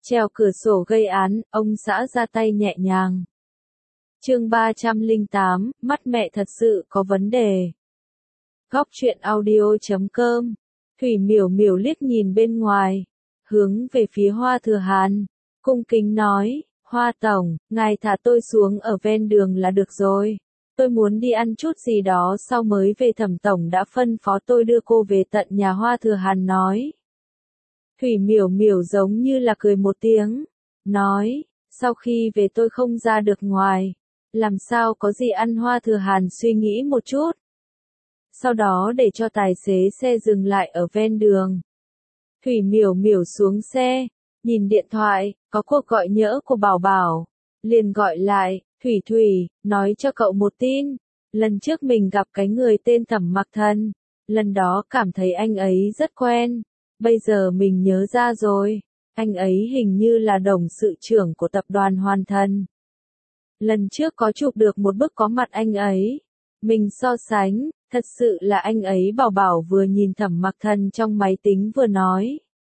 Trèo cửa sổ gây án, ông xã ra tay nhẹ nhàng. Chương 308, mắt mẹ thật sự có vấn đề. Góc truyện audio.com. Thủy Miểu Miểu liếc nhìn bên ngoài, hướng về phía Hoa Thừa Hàn, cung kính nói, Hoa Tổng, ngài thả tôi xuống ở ven đường là được rồi. Tôi muốn đi ăn chút gì đó sau mới về. Thẩm Tổng đã phân phó tôi đưa cô về tận nhà. Hoa Thừa Hàn nói. Thủy Miểu Miểu giống như là cười một tiếng, nói, sau khi về tôi không ra được ngoài, làm sao có gì ăn. Hoa Thừa Hàn suy nghĩ một chút, sau đó để cho tài xế xe dừng lại ở ven đường. Thủy Miểu Miểu xuống xe, nhìn điện thoại, có cuộc gọi nhỡ của Bảo Bảo, liền gọi lại, Thủy Thủy, nói cho cậu một tin, lần trước mình gặp cái người tên Thẩm Mặc Thần, lần đó cảm thấy anh ấy rất quen, bây giờ mình nhớ ra rồi, anh ấy hình như là đồng sự trưởng của tập đoàn Hoàn Thần. Lần trước có chụp được một bức có mặt anh ấy, mình so sánh, thật sự là anh ấy. Bảo Bảo vừa nhìn Thẩm Mặc Thần trong máy tính vừa nói.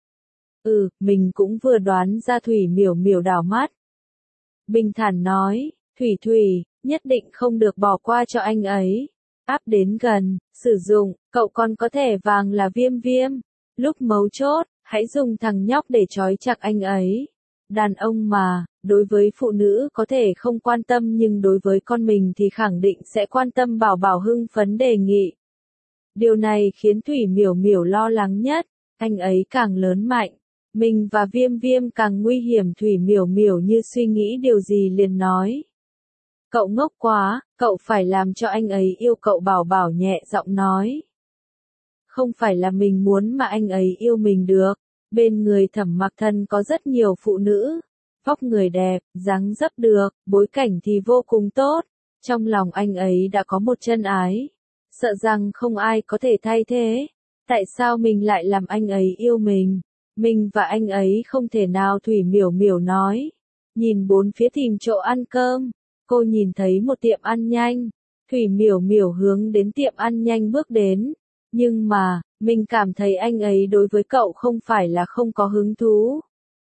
Mình cũng vừa đoán ra. Thủy Miểu Miểu đảo mắt, bình thản nói, Thủy Thủy, nhất định không được bỏ qua cho anh ấy. Áp đến gần, sử dụng, cậu còn có thẻ vàng là Viêm Viêm. Lúc mấu chốt, hãy dùng thằng nhóc để trói chặt anh ấy. Đàn ông mà, đối với phụ nữ có thể không quan tâm nhưng đối với con mình thì khẳng định sẽ quan tâm. Bảo Bảo hưng phấn đề nghị. Điều này khiến Thủy Miểu Miểu lo lắng nhất, anh ấy càng lớn mạnh, mình và Viêm Viêm càng nguy hiểm. Thủy Miểu Miểu như suy nghĩ điều gì liền nói. Cậu ngốc quá, cậu phải làm cho anh ấy yêu cậu. Bảo Bảo nhẹ giọng nói. Không phải là mình muốn mà anh ấy yêu mình được. Bên người Thẩm Mặc Thần có rất nhiều phụ nữ, vóc người đẹp, dáng dấp được, bối cảnh thì vô cùng tốt. Trong lòng anh ấy đã có một chân ái, sợ rằng không ai có thể thay thế. Tại sao mình lại làm anh ấy yêu mình? Mình và anh ấy không thể nào. Thủy Miểu Miểu nói. Nhìn bốn phía tìm chỗ ăn cơm, cô nhìn thấy một tiệm ăn nhanh. Thủy Miểu Miểu hướng đến tiệm ăn nhanh bước đến. Nhưng mà, mình cảm thấy anh ấy đối với cậu không phải là không có hứng thú.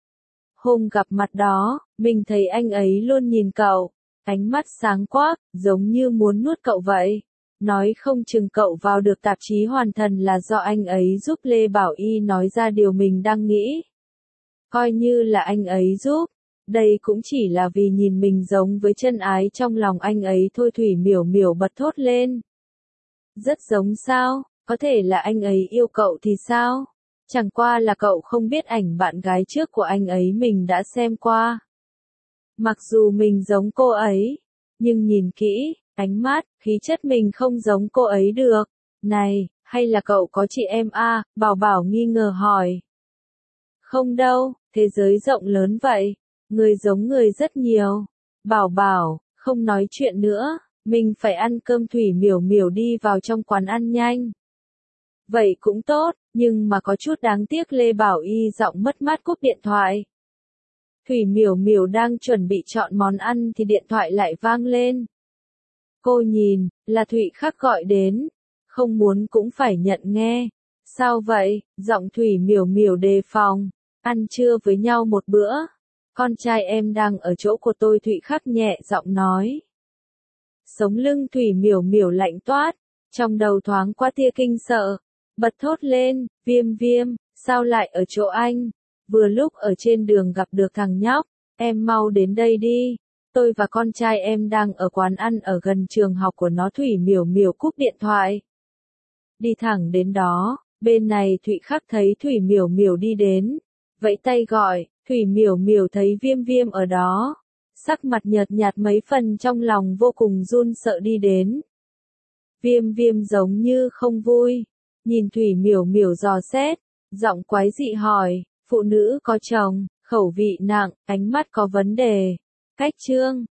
Hôm gặp mặt đó, mình thấy anh ấy luôn nhìn cậu, ánh mắt sáng quắc, giống như muốn nuốt cậu vậy. Nói không chừng cậu vào được tạp chí Hoàn Thần là do anh ấy giúp. Lê Bảo Y nói ra điều mình đang nghĩ. Coi như là anh ấy giúp, đây cũng chỉ là vì nhìn mình giống với chân ái trong lòng anh ấy thôi. Thủy Miểu Miểu bật thốt lên. Rất giống sao? Có thể là anh ấy yêu cậu thì sao? Chẳng qua là cậu không biết ảnh bạn gái trước của anh ấy mình đã xem qua. Mặc dù mình giống cô ấy, nhưng nhìn kỹ, ánh mắt, khí chất mình không giống cô ấy được. Này, hay là cậu có chị em à? Bảo Bảo nghi ngờ hỏi. Không đâu, thế giới rộng lớn vậy, người giống người rất nhiều. Bảo Bảo, không nói chuyện nữa, mình phải ăn cơm. Thủy Miểu Miểu đi vào trong quán ăn nhanh. Vậy cũng tốt, nhưng mà có chút đáng tiếc. Lê Bảo Y giọng mất mát cúp điện thoại. Thủy Miểu Miểu đang chuẩn bị chọn món ăn thì điện thoại lại vang lên. Cô nhìn, là Thụy Khắc gọi đến, không muốn cũng phải nhận nghe. Sao vậy? Giọng Thủy Miểu Miểu đề phòng. Ăn trưa với nhau một bữa. Con trai em đang ở chỗ của tôi. Thụy Khắc nhẹ giọng nói. Sống lưng Thủy Miểu Miểu lạnh toát, trong đầu thoáng qua tia kinh sợ. Bật thốt lên, Viêm Viêm, sao lại ở chỗ anh? Vừa lúc ở trên đường gặp được thằng nhóc, em mau đến đây đi. Tôi và con trai em đang ở quán ăn ở gần trường học của nó. Thủy Miểu Miểu cúp điện thoại. Đi thẳng đến đó, bên này Thụy Khắc thấy Thủy Miểu Miểu đi đến, vẫy tay gọi. Thủy Miểu Miểu thấy Viêm Viêm ở đó, sắc mặt nhợt nhạt mấy phần, trong lòng vô cùng run sợ đi đến. Viêm Viêm giống như không vui, nhìn Thủy Miểu Miểu dò xét, giọng quái dị hỏi, phụ nữ có chồng, khẩu vị nặng, ánh mắt có vấn đề. Cách chương